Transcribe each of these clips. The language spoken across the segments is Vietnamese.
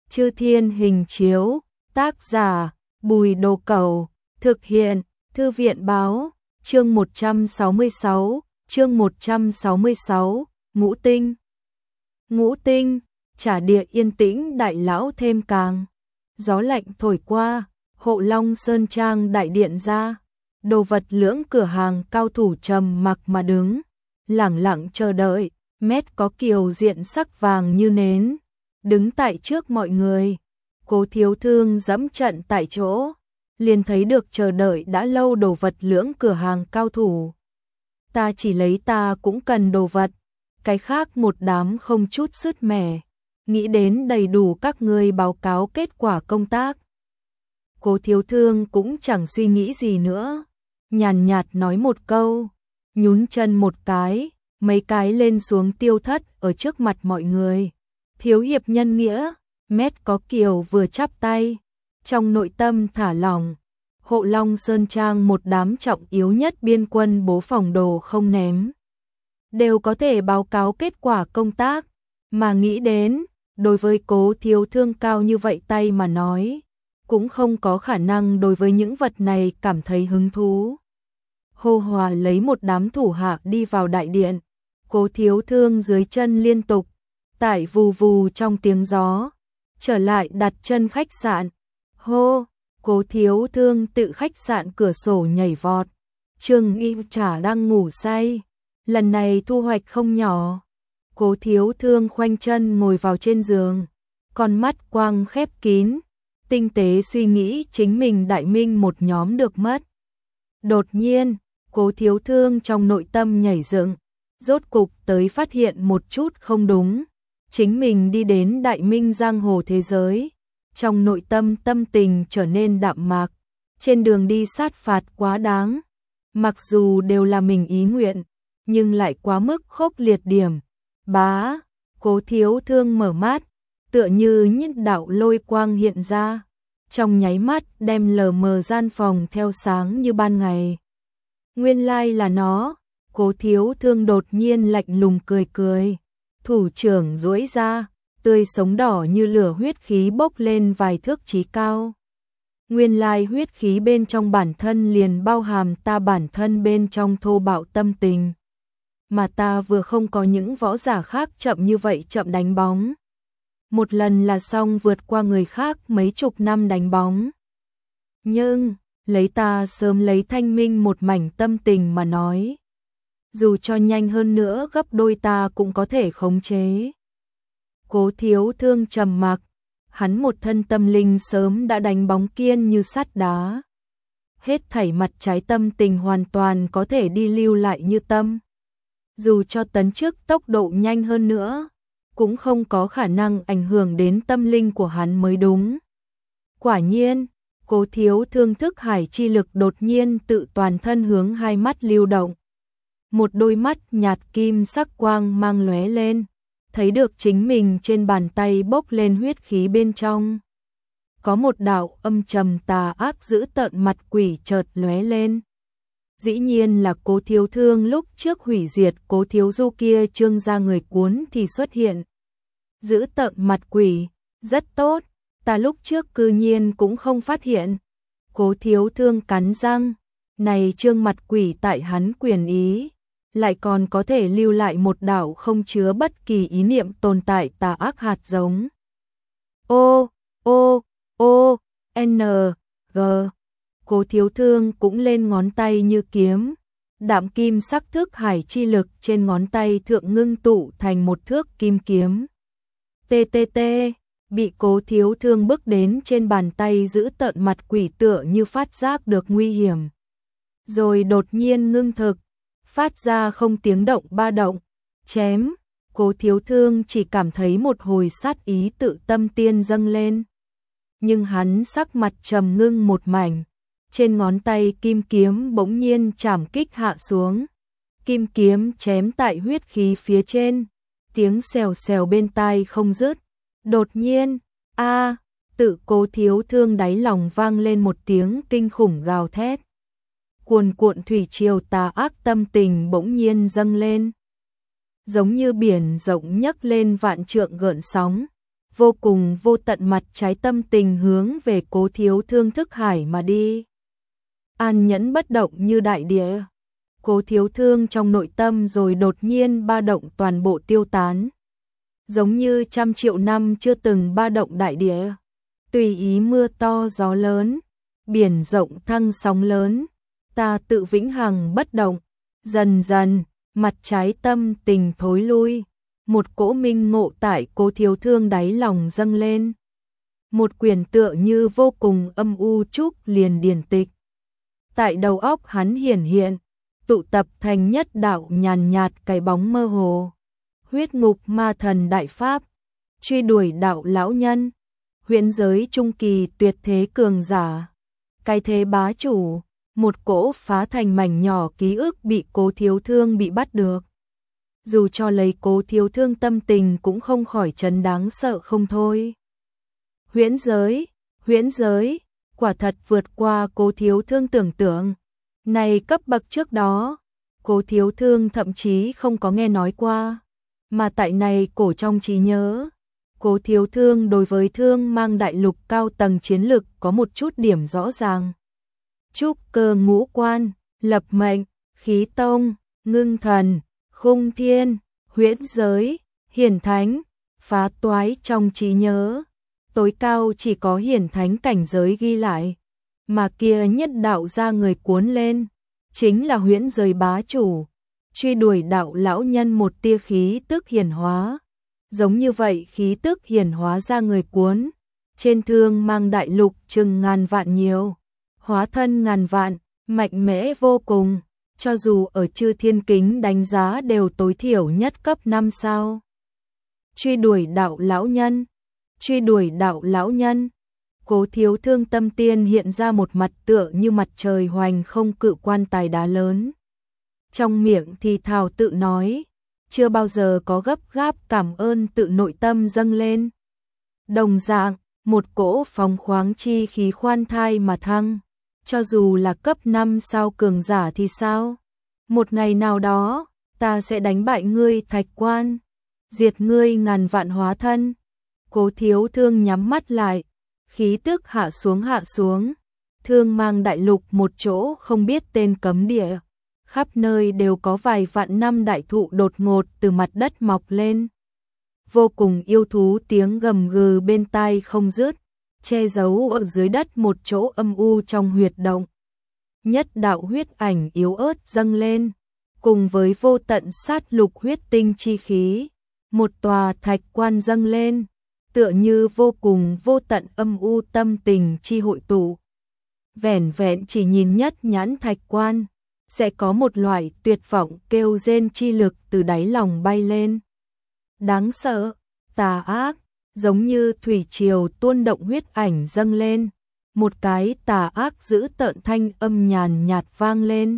Chư Thiên Hình Chiếu, tác giả, Bùi Đồ Cẩu, thực hiện, Thư viện Báo, chương 166, Ngũ Tinh. Ngũ Tinh, trả địa yên tĩnh đại lão thêm càng. Gió lạnh thổi qua, Hộ Long Sơn Trang đại điện ra, đồ vật lưỡng cửa hàng cao thủ trầm mặc mà đứng, lẳng lặng chờ đợi, Mét có kiều diện sắc vàng như nến, đứng tại trước mọi người. Cố Thiếu Thương dẫm trận tại chỗ, liền thấy được chờ đợi đã lâu đồ vật lưỡng cửa hàng cao thủ. Ta chỉ lấy ta cũng cần đồ vật, cái khác một đám không chút sứt mẻ, nghĩ đến đầy đủ các ngươi báo cáo kết quả công tác. Cố Thiếu Thương cũng chẳng suy nghĩ gì nữa, nhàn nhạt nói một câu, nhún chân một cái, mấy cái lên xuống tiêu thất ở trước mặt mọi người. Thiếu hiệp nhân nghĩa, Mét có kiều vừa chắp tay, trong nội tâm thả lỏng. Hộ Long Sơn Trang một đám trọng yếu nhất biên quân bố phòng đồ không ném, đều có thể báo cáo kết quả công tác, mà nghĩ đến, đối với Cố Thiếu Thương cao như vậy tay mà nói, cũng không có khả năng đối với những vật này cảm thấy hứng thú. Hô Hòa lấy một đám thủ hạ đi vào đại điện, Cố Thiếu Thương dưới chân liên tục, tải vù vù trong tiếng gió, trở lại đặt chân khách sạn. Hô, Cố Thiếu Thương tự khách sạn cửa sổ nhảy vọt, Trương Nghi Trà đang ngủ say, lần này thu hoạch không nhỏ. Cố Thiếu Thương khoanh chân ngồi vào trên giường, con mắt quang khép kín, tinh tế suy nghĩ chính mình đại minh một nhóm được mất. Đột nhiên, Cố Thiếu Thương trong nội tâm nhảy dựng, rốt cục tới phát hiện một chút không đúng. Chính mình đi đến đại minh giang hồ thế giới, trong nội tâm tâm tình trở nên đạm mạc, trên đường đi sát phạt quá đáng. Mặc dù đều là mình ý nguyện, nhưng lại quá mức khốc liệt điểm. Bá, Cố Thiếu Thương mở mắt, tựa như những đạo lôi quang hiện ra, trong nháy mắt đem lờ mờ gian phòng theo sáng như ban ngày. Nguyên lai là nó. Cố Thiếu Thương đột nhiên lạnh lùng cười cười, thủ trưởng duỗi ra, tươi sống đỏ như lửa huyết khí bốc lên vài thước chí cao. Nguyên lai huyết khí bên trong bản thân liền bao hàm ta bản thân bên trong thô bạo tâm tình. Mà ta vừa không có những võ giả khác chậm như vậy chậm đánh bóng. Một lần là xong vượt qua người khác mấy chục năm đánh bóng. Nhưng, lấy ta sớm lấy thanh minh một mảnh tâm tình mà nói, dù cho nhanh hơn nữa gấp đôi ta cũng có thể khống chế. Cố Thiếu Thương trầm mặc, hắn một thân tâm linh sớm đã đánh bóng kiên như sắt đá. Hết thảy mặt trái tâm tình hoàn toàn có thể đi lưu lại như tâm. Dù cho tấn chức tốc độ nhanh hơn nữa, cũng không có khả năng ảnh hưởng đến tâm linh của hắn mới đúng. Quả nhiên, Cố Thiếu Thương thức hải chi lực đột nhiên tự toàn thân hướng hai mắt lưu động. Một đôi mắt nhạt kim sắc quang mang lóe lên, thấy được chính mình trên bàn tay bốc lên huyết khí bên trong. Có một đạo âm trầm tà ác dữ tợn mặt quỷ chợt lóe lên. Dĩ nhiên là Cố Thiếu Thương lúc trước hủy diệt Cố Thiếu Du kia trương ra người cuốn thì xuất hiện. Dữ tợn mặt quỷ, rất tốt, ta lúc trước cư nhiên cũng không phát hiện. Cố Thiếu Thương cắn răng, này trương mặt quỷ tại hắn quyền ý, lại còn có thể lưu lại một đạo không chứa bất kỳ ý niệm tồn tại tà ác hạt giống. N, G. Cố Thiếu Thương cũng lên ngón tay như kiếm, đạm kim sắc thức hải chi lực trên ngón tay thượng ngưng tụ thành một thước kim kiếm. TTT, bị Cố Thiếu Thương bước đến trên bàn tay giữ tợn mặt quỷ tựa như phát giác được nguy hiểm. Rồi đột nhiên ngưng thực, phát ra không tiếng động ba động, chém. Cố Thiếu Thương chỉ cảm thấy một hồi sát ý tự tâm tiên dâng lên. Nhưng hắn sắc mặt trầm ngưng một mảnh, trên ngón tay kim kiếm bỗng nhiên chảm kích hạ xuống. Kim kiếm chém tại huyết khí phía trên, tiếng xèo xèo bên tai không dứt. Đột nhiên, tự Cố Thiếu Thương đáy lòng vang lên một tiếng kinh khủng gào thét. Cuồn cuộn thủy triều tà ác tâm tình bỗng nhiên dâng lên. Giống như biển rộng nhấc lên vạn trượng gợn sóng, vô cùng vô tận mặt trái tâm tình hướng về Cố Thiếu Thương thức hải mà đi. An nhẫn bất động như đại địa. Cố Thiếu Thương trong nội tâm rồi đột nhiên ba động toàn bộ tiêu tán. Giống như trăm triệu năm chưa từng ba động đại địa. Tùy ý mưa to gió lớn, biển rộng thăng sóng lớn, ta tự vĩnh hằng bất động. Dần dần, mặt trái tâm tình thối lui. Một cỗ minh ngộ tại Cố Thiếu Thương đáy lòng dâng lên. Một quyển tựa như vô cùng âm u trúc liền điển tịch. Tại đầu óc hắn hiển hiện, tụ tập thành nhất đạo nhàn nhạt cái bóng mơ hồ. Huyết ngục ma thần đại pháp, truy đuổi đạo lão nhân, huyễn giới trung kỳ tuyệt thế cường giả. Cái thế bá chủ, một cỗ phá thành mảnh nhỏ ký ức bị Cố Thiếu Thương bị bắt được. Dù cho lấy Cố Thiếu Thương tâm tình cũng không khỏi chấn đáng sợ không thôi. Huyễn giới, quả thật vượt qua Cố Thiếu Thương tưởng tượng. Này cấp bậc trước đó, Cố Thiếu Thương thậm chí không có nghe nói qua. Mà tại này cổ trong trí nhớ, Cố Thiếu Thương đối với Thương Mang đại lục cao tầng chiến lực có một chút điểm rõ ràng. Trúc cơ ngũ quan, lập mệnh, khí tông, ngưng thần, khung thiên, huyễn giới, hiển thánh, phá toái trong trí nhớ. Tối cao chỉ có hiển thánh cảnh giới ghi lại, mà kia nhất đạo ra người cuốn lên, chính là huyễn giới bá chủ, truy đuổi đạo lão nhân một tia khí tức hiển hóa. Giống như vậy khí tức hiển hóa ra người cuốn, trên Thương Mang đại lục chừng ngàn vạn nhiều, hóa thân ngàn vạn, mạnh mẽ vô cùng, cho dù ở chư thiên kính đánh giá đều tối thiểu nhất cấp 5 sao. Truy đuổi đạo lão nhân, Cố Thiếu Thương tâm tiên hiện ra một mặt tựa như mặt trời hoành không cự quan tài đá lớn. Trong miệng thì thào tự nói, chưa bao giờ có gấp gáp cảm ơn tự nội tâm dâng lên. Đồng dạng, một cỗ phóng khoáng chi khí khoan thai mà thăng, cho dù là cấp 5 sao cường giả thì sao? Một ngày nào đó, ta sẽ đánh bại ngươi Thạch Quan, diệt ngươi ngàn vạn hóa thân. Cố Thiếu Thương nhắm mắt lại, khí tức hạ xuống, Thương Mang đại lục một chỗ không biết tên cấm địa, khắp nơi đều có vài vạn năm đại thụ đột ngột từ mặt đất mọc lên. Vô cùng yêu thú tiếng gầm gừ bên tai không dứt, che giấu ở dưới đất một chỗ âm u trong huyệt động. Nhất đạo huyết ảnh yếu ớt dâng lên, cùng với vô tận sát lục huyết tinh chi khí, một tòa thạch quan dâng lên, tựa như vô cùng vô tận âm u tâm tình chi hội tụ. Vẻn vẹn chỉ nhìn nhất nhãn thạch quan, sẽ có một loại tuyệt vọng kêu rên chi lực từ đáy lòng bay lên. Đáng sợ, tà ác, giống như thủy triều tuôn động huyết ảnh dâng lên, một cái tà ác dữ tợn thanh âm nhàn nhạt vang lên.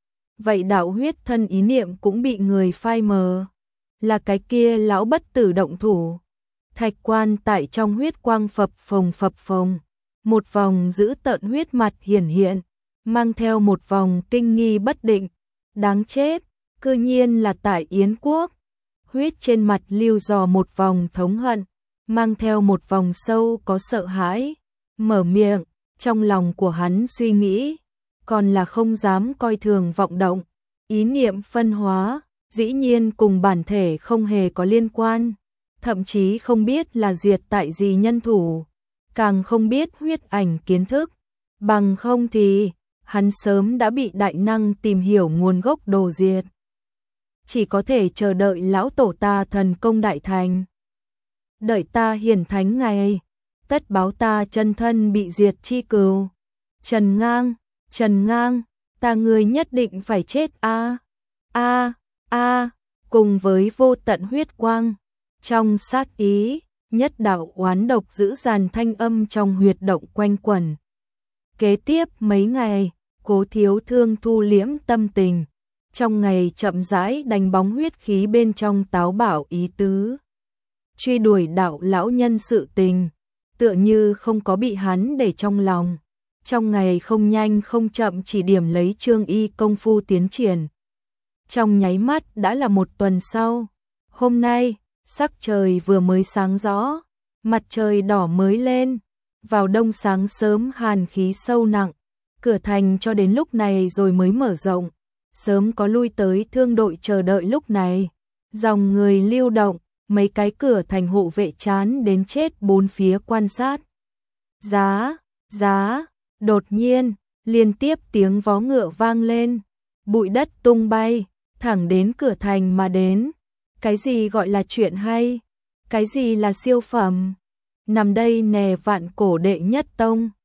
Vậy đạo huyết thân ý niệm cũng bị người phai mờ, là cái kia lão bất tử động thủ. Thạch quan tại trong huyết quang phập phồng, một vòng dữ tợn huyết mặt hiển hiện, mang theo một vòng kinh nghi bất định. Đáng chết, cư nhiên là tại Yến Quốc. Huyết trên mặt lưu dò một vòng thống hận, mang theo một vòng sâu có sợ hãi. Mở miệng, trong lòng của hắn suy nghĩ, còn là không dám coi thường vọng động. Ý niệm phân hóa, dĩ nhiên cùng bản thể không hề có liên quan, thậm chí không biết là diệt tại gì nhân thủ, càng không biết huyết ảnh kiến thức, bằng không thì hắn sớm đã bị đại năng tìm hiểu nguồn gốc đồ diệt. Chỉ có thể chờ đợi lão tổ ta thần công đại thành. Đợi ta hiển thánh ngày, tất báo ta chân thân bị diệt chi cừu. Trần Ngang, ta người nhất định phải chết a. Cùng với vô tận huyết quang, trong sát ý, nhất đạo oán độc dữ dằn thanh âm trong huyệt động quanh quẩn. Kế tiếp mấy ngày, Cố Thiếu Thương thu liễm tâm tình, trong ngày chậm rãi đánh bóng huyết khí bên trong táo bạo ý tứ. Truy đuổi đạo lão nhân sự tình, tựa như không có bị hắn để trong lòng. Trong ngày không nhanh không chậm chỉ điểm lấy Trương Y công phu tiến triển. Trong nháy mắt đã là một tuần sau. Hôm nay, sắc trời vừa mới sáng rõ, Mặt trời đỏ mới lên, vào đông sáng sớm hàn khí sâu nặng, cửa thành cho đến lúc này rồi mới mở rộng, sớm có lui tới thương đội chờ đợi lúc này. Dòng người lưu động, mấy cái cửa thành hộ vệ chán đến chết bốn phía quan sát. Giá, đột nhiên, liên tiếp tiếng vó ngựa vang lên, bụi đất tung bay, thẳng đến cửa thành mà đến. Cái gì gọi là chuyện hay? Cái gì là siêu phẩm? Nằm đây nè vạn cổ đệ nhất tông.